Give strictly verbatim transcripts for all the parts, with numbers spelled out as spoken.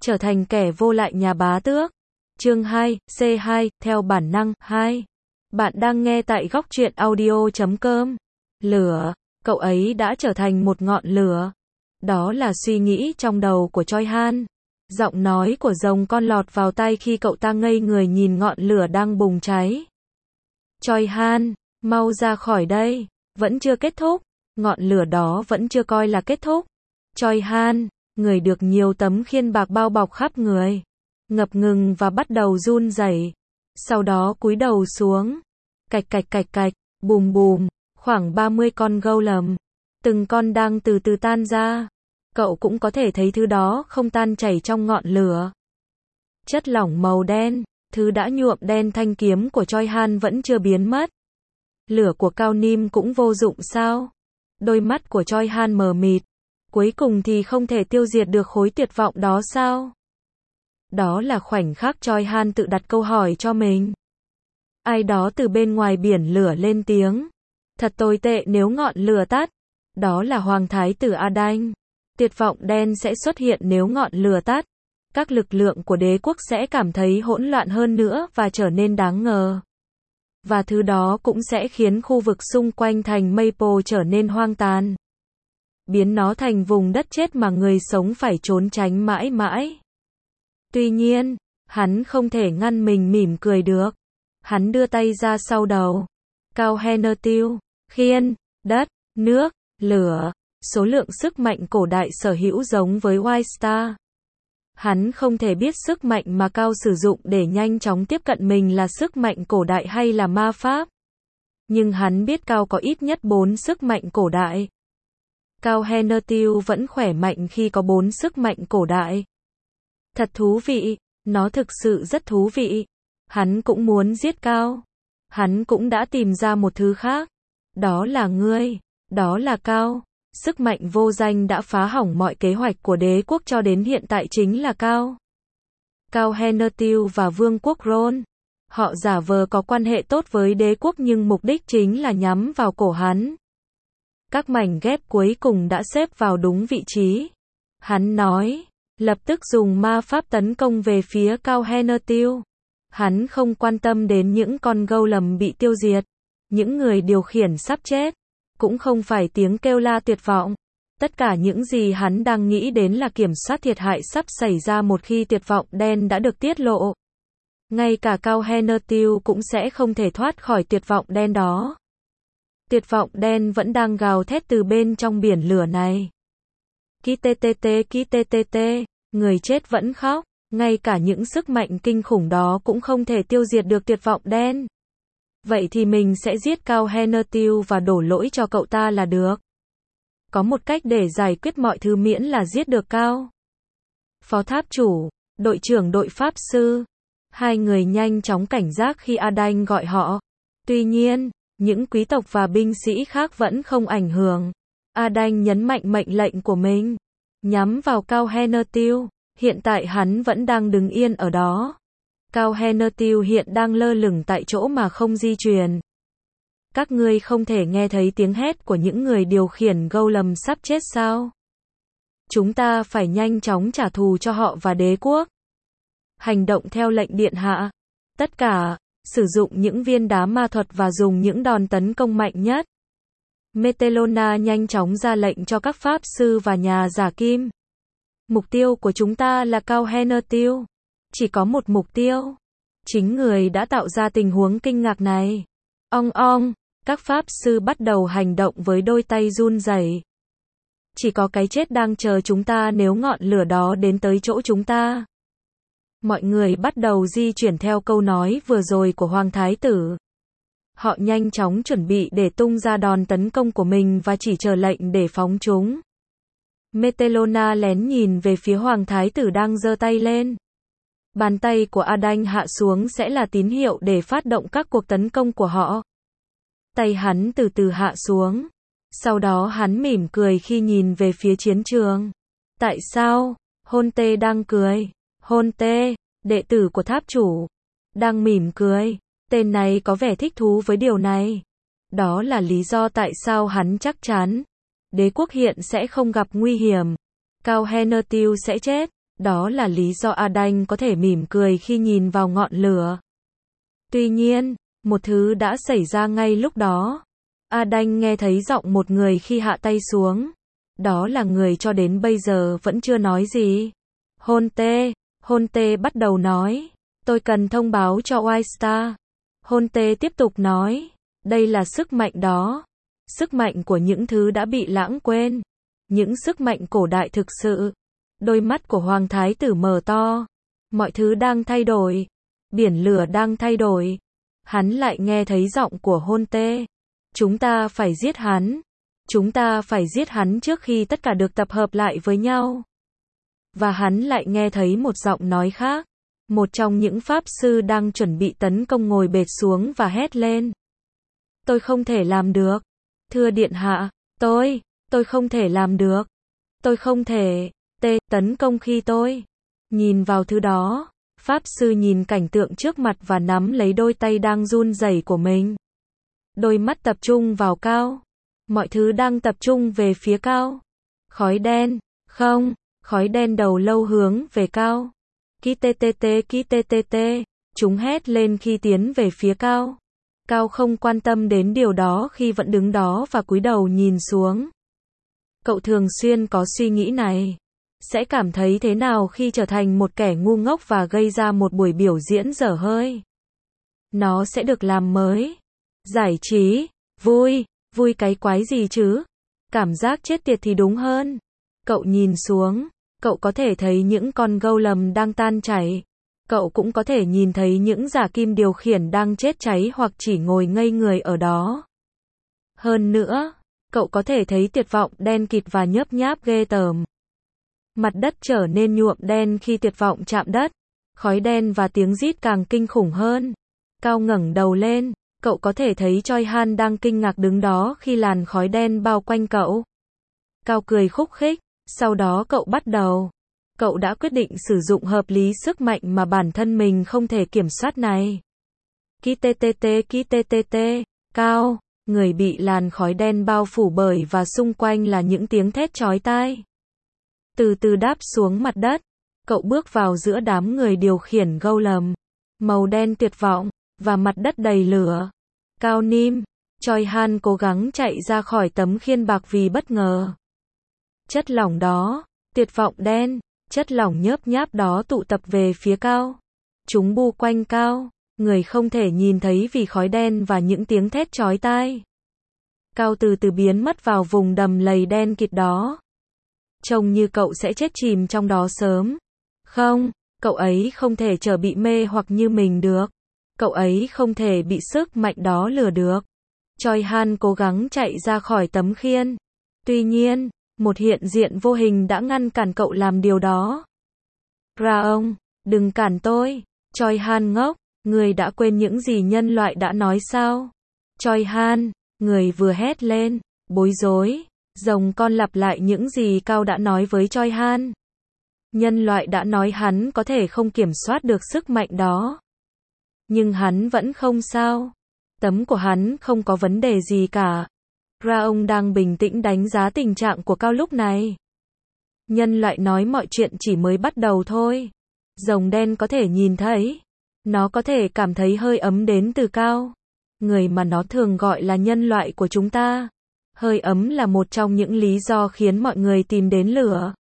trở thành kẻ vô lại nhà bá tước. Chương hai, C hai, theo bản năng, hai. Bạn đang nghe tại góc truyện audio chấm com. Lửa, cậu ấy đã trở thành một ngọn lửa. Đó là suy nghĩ trong đầu của Choi Han. Giọng nói của rồng con lọt vào tai khi cậu ta ngây người nhìn ngọn lửa đang bùng cháy. Choi Han, mau ra khỏi đây, vẫn chưa kết thúc, ngọn lửa đó vẫn chưa coi là kết thúc. Choi Han, người được nhiều tấm khiên bạc bao bọc khắp người, ngập ngừng và bắt đầu run rẩy. Sau đó cúi đầu xuống, cạch cạch cạch cạch, bùm bùm, khoảng ba mươi con golem, từng con đang từ từ tan ra. Cậu cũng có thể thấy thứ đó không tan chảy trong ngọn lửa. Chất lỏng màu đen, thứ đã nhuộm đen thanh kiếm của Choi Han vẫn chưa biến mất. Lửa của Cao Nim cũng vô dụng sao? Đôi mắt của Choi Han mờ mịt. Cuối cùng thì không thể tiêu diệt được khối tuyệt vọng đó sao? Đó là khoảnh khắc Choi Han tự đặt câu hỏi cho mình. Ai đó từ bên ngoài biển lửa lên tiếng. Thật tồi tệ nếu ngọn lửa tắt. Đó là Hoàng Thái tử Adanh. Tuyệt vọng đen sẽ xuất hiện nếu ngọn lửa tắt. Các lực lượng của đế quốc sẽ cảm thấy hỗn loạn hơn nữa và trở nên đáng ngờ. Và thứ đó cũng sẽ khiến khu vực xung quanh thành Maple trở nên hoang tàn. Biến nó thành vùng đất chết mà người sống phải trốn tránh mãi mãi. Tuy nhiên, hắn không thể ngăn mình mỉm cười được. Hắn đưa tay ra sau đầu. Cao Henertil, khiên, đất, nước, lửa, số lượng sức mạnh cổ đại sở hữu giống với White Star. Hắn không thể biết sức mạnh mà Cao sử dụng để nhanh chóng tiếp cận mình là sức mạnh cổ đại hay là ma pháp. Nhưng hắn biết Cao có ít nhất bốn sức mạnh cổ đại. Cao Henertil vẫn khỏe mạnh khi có bốn sức mạnh cổ đại. Thật thú vị, nó thực sự rất thú vị. Hắn cũng muốn giết Cao. Hắn cũng đã tìm ra một thứ khác. Đó là ngươi, đó là Cao. Sức mạnh vô danh đã phá hỏng mọi kế hoạch của đế quốc cho đến hiện tại chính là Cao. Cao Henertil và Vương quốc Ron. Họ giả vờ có quan hệ tốt với đế quốc nhưng mục đích chính là nhắm vào cổ hắn. Các mảnh ghép cuối cùng đã xếp vào đúng vị trí. Hắn nói, lập tức dùng ma pháp tấn công về phía Cao Henertil. Hắn không quan tâm đến những con golem bị tiêu diệt, những người điều khiển sắp chết, cũng không phải tiếng kêu la tuyệt vọng. Tất cả những gì hắn đang nghĩ đến là kiểm soát thiệt hại sắp xảy ra một khi tuyệt vọng đen đã được tiết lộ. Ngay cả Cao Henertil cũng sẽ không thể thoát khỏi tuyệt vọng đen đó. Tuyệt vọng đen vẫn đang gào thét từ bên trong biển lửa này. Ki tê tê tê ki tê tê tê, người chết vẫn khóc, ngay cả những sức mạnh kinh khủng đó cũng không thể tiêu diệt được tuyệt vọng đen. Vậy thì mình sẽ giết Cao Henertil và đổ lỗi cho cậu ta là được. Có một cách để giải quyết mọi thứ miễn là giết được Cao. Phó tháp chủ, đội trưởng đội pháp sư. Hai người nhanh chóng cảnh giác khi Adanh gọi họ. Tuy nhiên, những quý tộc và binh sĩ khác vẫn không ảnh hưởng. Adanh nhấn mạnh mệnh lệnh của mình. Nhắm vào Cao Henertil. Hiện tại hắn vẫn đang đứng yên ở đó. Cao Henertil hiện đang lơ lửng tại chỗ mà không di chuyển. Các ngươi không thể nghe thấy tiếng hét của những người điều khiển golem sắp chết sao? Chúng ta phải nhanh chóng trả thù cho họ và đế quốc. Hành động theo lệnh điện hạ. Tất cả, sử dụng những viên đá ma thuật và dùng những đòn tấn công mạnh nhất. Metelona nhanh chóng ra lệnh cho các pháp sư và nhà giả kim. Mục tiêu của chúng ta là Cao Henertil. Chỉ có một mục tiêu. Chính người đã tạo ra tình huống kinh ngạc này. Ong ong, các pháp sư bắt đầu hành động với đôi tay run rẩy. Chỉ có cái chết đang chờ chúng ta nếu ngọn lửa đó đến tới chỗ chúng ta. Mọi người bắt đầu di chuyển theo câu nói vừa rồi của Hoàng Thái tử. Họ nhanh chóng chuẩn bị để tung ra đòn tấn công của mình và chỉ chờ lệnh để phóng chúng. Metelona lén nhìn về phía Hoàng Thái tử đang giơ tay lên. Bàn tay của Adanh hạ xuống sẽ là tín hiệu để phát động các cuộc tấn công của họ. Tay hắn từ từ hạ xuống. Sau đó hắn mỉm cười khi nhìn về phía chiến trường. Tại sao? Hôn tê đang cười. Hôn tê, đệ tử của tháp chủ, đang mỉm cười. Tên này có vẻ thích thú với điều này. Đó là lý do tại sao hắn chắc chắn đế quốc hiện sẽ không gặp nguy hiểm. Cao Henertil sẽ chết. Đó là lý do Adam có thể mỉm cười khi nhìn vào ngọn lửa. Tuy nhiên, một thứ đã xảy ra ngay lúc đó. Adam nghe thấy giọng một người khi hạ tay xuống. Đó là người cho đến bây giờ vẫn chưa nói gì. Hôn tê, hôn tê bắt đầu nói. Tôi cần thông báo cho White Star. Hôn tê tiếp tục nói. Đây là sức mạnh đó. Sức mạnh của những thứ đã bị lãng quên. Những sức mạnh cổ đại thực sự. Đôi mắt của Hoàng Thái tử mở to. Mọi thứ đang thay đổi. Biển lửa đang thay đổi. Hắn lại nghe thấy giọng của hôn tê. Chúng ta phải giết hắn. Chúng ta phải giết hắn trước khi tất cả được tập hợp lại với nhau. Và hắn lại nghe thấy một giọng nói khác. Một trong những pháp sư đang chuẩn bị tấn công ngồi bệt xuống và hét lên. Tôi không thể làm được. Thưa điện hạ, tôi, tôi không thể làm được. Tôi không thể, tê, tấn công khi tôi. Nhìn vào thứ đó, pháp sư nhìn cảnh tượng trước mặt và nắm lấy đôi tay đang run rẩy của mình. Đôi mắt tập trung vào cao. Mọi thứ đang tập trung về phía cao. Khói đen, không, khói đen đầu lâu hướng về cao. Ki tê tê tê ki tê tê tê, chúng hét lên khi tiến về phía cao. Cao không quan tâm đến điều đó khi vẫn đứng đó và cúi đầu nhìn xuống. Cậu thường xuyên có suy nghĩ này. Sẽ cảm thấy thế nào khi trở thành một kẻ ngu ngốc và gây ra một buổi biểu diễn dở hơi? Nó sẽ được làm mới. Giải trí, vui, vui cái quái gì chứ? Cảm giác chết tiệt thì đúng hơn. Cậu nhìn xuống, cậu có thể thấy những con golem đang tan chảy. Cậu cũng có thể nhìn thấy những giả kim điều khiển đang chết cháy hoặc chỉ ngồi ngây người ở đó. Hơn nữa, cậu có thể thấy tuyệt vọng đen kịt và nhớp nháp ghê tởm. Mặt đất trở nên nhuộm đen khi tuyệt vọng chạm đất. Khói đen và tiếng rít càng kinh khủng hơn. Cao ngẩng đầu lên, cậu có thể thấy Choi Han đang kinh ngạc đứng đó khi làn khói đen bao quanh cậu. Cao cười khúc khích, sau đó cậu bắt đầu. Cậu đã quyết định sử dụng hợp lý sức mạnh mà bản thân mình không thể kiểm soát này. Ki tê tê tê ki tê tê tê, Cao, người bị làn khói đen bao phủ bởi và xung quanh là những tiếng thét chói tai. Từ từ đáp xuống mặt đất, cậu bước vào giữa đám người điều khiển golem, màu đen tuyệt vọng, và mặt đất đầy lửa. Cao Nim, Choi Han cố gắng chạy ra khỏi tấm khiên bạc vì bất ngờ. Chất lỏng đó, tuyệt vọng đen, chất lỏng nhớp nháp đó tụ tập về phía Cao. Chúng bu quanh Cao, người không thể nhìn thấy vì khói đen và những tiếng thét chói tai. Cao từ từ biến mất vào vùng đầm lầy đen kịt đó. Trông như cậu sẽ chết chìm trong đó sớm. Không, cậu ấy không thể trở bị mê hoặc như mình được. Cậu ấy không thể bị sức mạnh đó lừa được. Choi Han cố gắng chạy ra khỏi tấm khiên. Tuy nhiên, một hiện diện vô hình đã ngăn cản cậu làm điều đó. Ra ông, đừng cản tôi. Choi Han ngốc, người đã quên những gì nhân loại đã nói sao? Choi Han, người vừa hét lên, bối rối. Rồng con lặp lại những gì Cao đã nói với Choi Han. Nhân loại đã nói hắn có thể không kiểm soát được sức mạnh đó. Nhưng hắn vẫn không sao. Tấm của hắn không có vấn đề gì cả. Ra ông đang bình tĩnh đánh giá tình trạng của Cao lúc này. Nhân loại nói mọi chuyện chỉ mới bắt đầu thôi. Rồng đen có thể nhìn thấy. Nó có thể cảm thấy hơi ấm đến từ Cao. Người mà nó thường gọi là nhân loại của chúng ta. Hơi ấm là một trong những lý do khiến mọi người tìm đến lửa.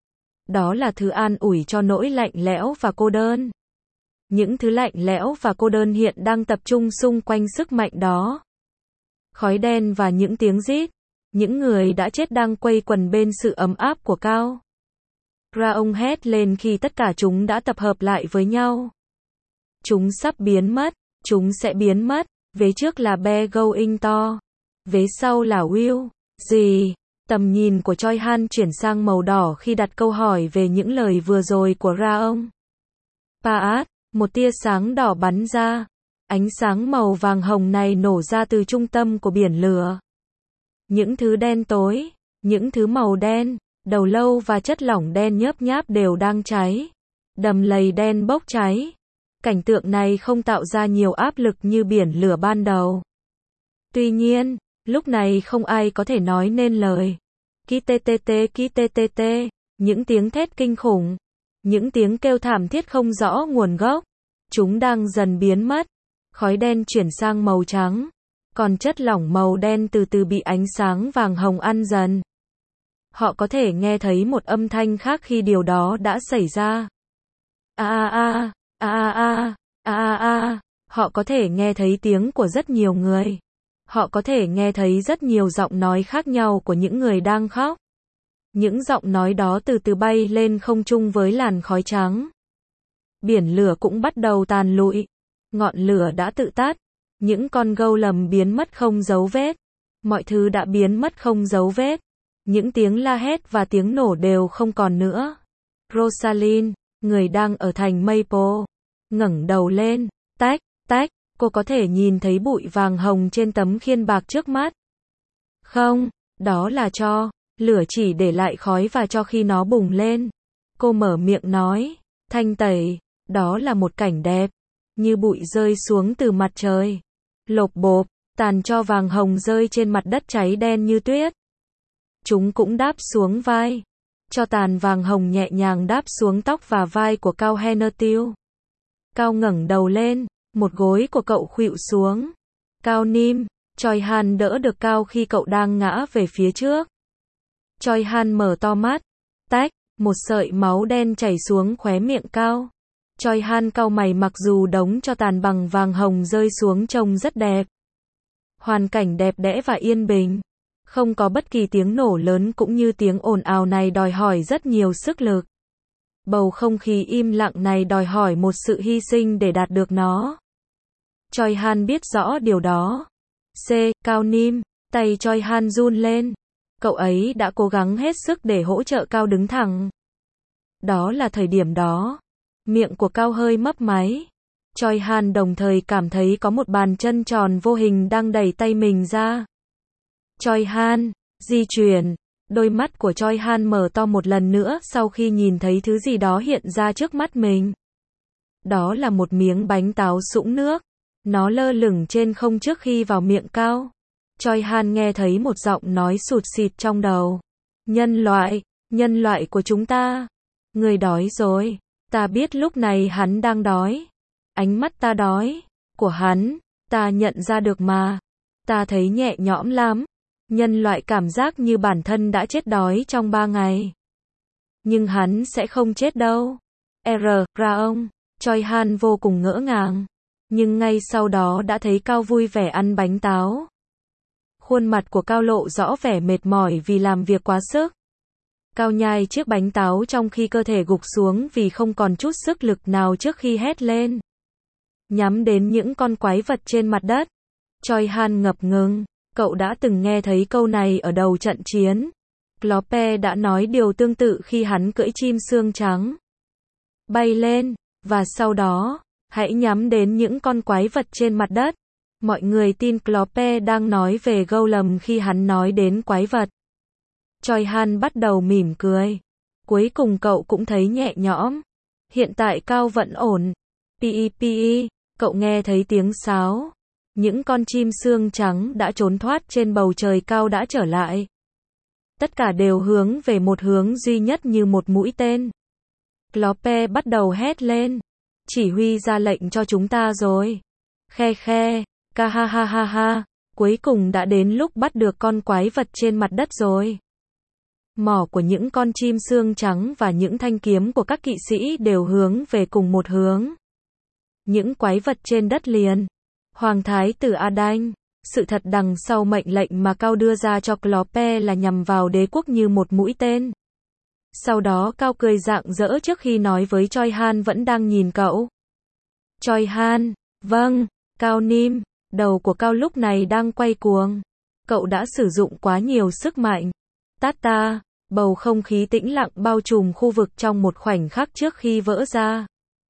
Đó là thứ an ủi cho nỗi lạnh lẽo và cô đơn. Những thứ lạnh lẽo và cô đơn hiện đang tập trung xung quanh sức mạnh đó. Khói đen và những tiếng rít. Những người đã chết đang quây quần bên sự ấm áp của Cao. Ra ông hét lên khi tất cả chúng đã tập hợp lại với nhau. Chúng sắp biến mất. Chúng sẽ biến mất. Vế trước là Bear Going to. Vế sau là Will. Gì? Tầm nhìn của Choi Han chuyển sang màu đỏ khi đặt câu hỏi về những lời vừa rồi của Ra ông. Paat, một tia sáng đỏ bắn ra. Ánh sáng màu vàng hồng này nổ ra từ trung tâm của biển lửa. Những thứ đen tối, những thứ màu đen, đầu lâu và chất lỏng đen nhớp nháp đều đang cháy. Đầm lầy đen bốc cháy. Cảnh tượng này không tạo ra nhiều áp lực như biển lửa ban đầu. Tuy nhiên, lúc này không ai có thể nói nên lời. Ki tê tê tê ki tê tê tê, những tiếng thét kinh khủng. Những tiếng kêu thảm thiết không rõ nguồn gốc. Chúng đang dần biến mất. Khói đen chuyển sang màu trắng. Còn chất lỏng màu đen từ từ bị ánh sáng vàng hồng ăn dần. Họ có thể nghe thấy một âm thanh khác khi điều đó đã xảy ra. A a a, a a a, a a a. Họ có thể nghe thấy tiếng của rất nhiều người. Họ có thể nghe thấy rất nhiều giọng nói khác nhau của những người đang khóc. Những giọng nói đó từ từ bay lên không trung với làn khói trắng. Biển lửa cũng bắt đầu tàn lụi. Ngọn lửa đã tự tắt. Những con gâu lầm biến mất không dấu vết. Mọi thứ đã biến mất không dấu vết. Những tiếng la hét và tiếng nổ đều không còn nữa. Rosalind, người đang ở thành Maple, ngẩng đầu lên. Tách, tách, cô có thể nhìn thấy bụi vàng hồng trên tấm khiên bạc trước mắt. Không, đó là tro. Lửa chỉ để lại khói và tro khi nó bùng lên. Cô mở miệng nói. Thanh tẩy, đó là một cảnh đẹp. Như bụi rơi xuống từ mặt trời. Lộp bộp, tàn tro vàng hồng rơi trên mặt đất cháy đen như tuyết. Chúng cũng đáp xuống vai. Cho tàn vàng hồng nhẹ nhàng đáp xuống tóc và vai của Cao Hennertil. Cao ngẩng đầu lên, một gối của cậu khuỵu xuống. Cao nín, Choi Han đỡ được Cao khi cậu đang ngã về phía trước. Choi Han mở to mắt. Tách, một sợi máu đen chảy xuống khóe miệng Cao. Choi Han cau mày mặc dù đống cho tàn bằng vàng hồng rơi xuống trông rất đẹp. Hoàn cảnh đẹp đẽ và yên bình. Không có bất kỳ tiếng nổ lớn cũng như tiếng ồn ào này đòi hỏi rất nhiều sức lực. Bầu không khí im lặng này đòi hỏi một sự hy sinh để đạt được nó. Choi Han biết rõ điều đó. C. Cao nín, tay Choi Han run lên. Cậu ấy đã cố gắng hết sức để hỗ trợ Cao đứng thẳng. Đó là thời điểm đó. Miệng của Cao hơi mấp máy. Choi Han đồng thời cảm thấy có một bàn chân tròn vô hình đang đẩy tay mình ra. Choi Han, di chuyển. Đôi mắt của Choi Han mở to một lần nữa sau khi nhìn thấy thứ gì đó hiện ra trước mắt mình. Đó là một miếng bánh táo sũng nước. Nó lơ lửng trên không trước khi vào miệng Cao. Choi Han nghe thấy một giọng nói sụt sịt trong đầu. Nhân loại, nhân loại của chúng ta. Người đói rồi. Ta biết lúc này hắn đang đói. Ánh mắt ta đói. Của hắn, ta nhận ra được mà. Ta thấy nhẹ nhõm lắm. Nhân loại cảm giác như bản thân đã chết đói trong ba ngày. Nhưng hắn sẽ không chết đâu. R. Ra ông. Choi Han vô cùng ngỡ ngàng. Nhưng ngay sau đó đã thấy Cao vui vẻ ăn bánh táo. Khuôn mặt của Cao lộ rõ vẻ mệt mỏi vì làm việc quá sức. Cao nhai chiếc bánh táo trong khi cơ thể gục xuống vì không còn chút sức lực nào trước khi hét lên. Nhắm đến những con quái vật trên mặt đất. Choi Han ngập ngừng. Cậu đã từng nghe thấy câu này ở đầu trận chiến. Clope đã nói điều tương tự khi hắn cưỡi chim xương trắng. Bay lên, và sau đó, hãy nhắm đến những con quái vật trên mặt đất. Mọi người tin Clope đang nói về Golem khi hắn nói đến quái vật. Choi Han bắt đầu mỉm cười. Cuối cùng cậu cũng thấy nhẹ nhõm. Hiện tại Cao vẫn ổn. Pi pi, cậu nghe thấy tiếng sáo. Những con chim xương trắng đã trốn thoát trên bầu trời Cao đã trở lại. Tất cả đều hướng về một hướng duy nhất như một mũi tên. Clope bắt đầu hét lên. Chỉ huy ra lệnh cho chúng ta rồi. Khe khe, ca ha ha ha ha. Cuối cùng đã đến lúc bắt được con quái vật trên mặt đất rồi. Mỏ của những con chim xương trắng và những thanh kiếm của các kỵ sĩ đều hướng về cùng một hướng. Những quái vật trên đất liền. Hoàng thái tử Adan, sự thật đằng sau mệnh lệnh mà Cao đưa ra cho Clope là nhằm vào đế quốc như một mũi tên. Sau đó Cao cười rạng rỡ trước khi nói với Choi Han vẫn đang nhìn cậu. Choi Han, vâng, Cao nín, đầu của Cao lúc này đang quay cuồng. Cậu đã sử dụng quá nhiều sức mạnh. Tát ta, bầu không khí tĩnh lặng bao trùm khu vực trong một khoảnh khắc trước khi vỡ ra.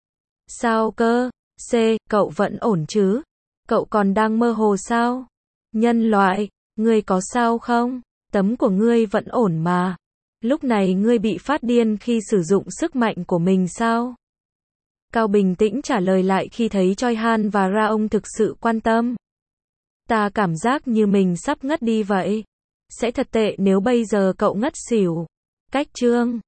Sao cơ? C, cậu vẫn ổn chứ? Cậu còn đang mơ hồ sao? Nhân loại, ngươi có sao không? Tấm của ngươi vẫn ổn mà. Lúc này ngươi bị phát điên khi sử dụng sức mạnh của mình sao? Cao bình tĩnh trả lời lại khi thấy Choi Han và Ra ông thực sự quan tâm. Ta cảm giác như mình sắp ngất đi vậy. Sẽ thật tệ nếu bây giờ cậu ngất xỉu. Cách chương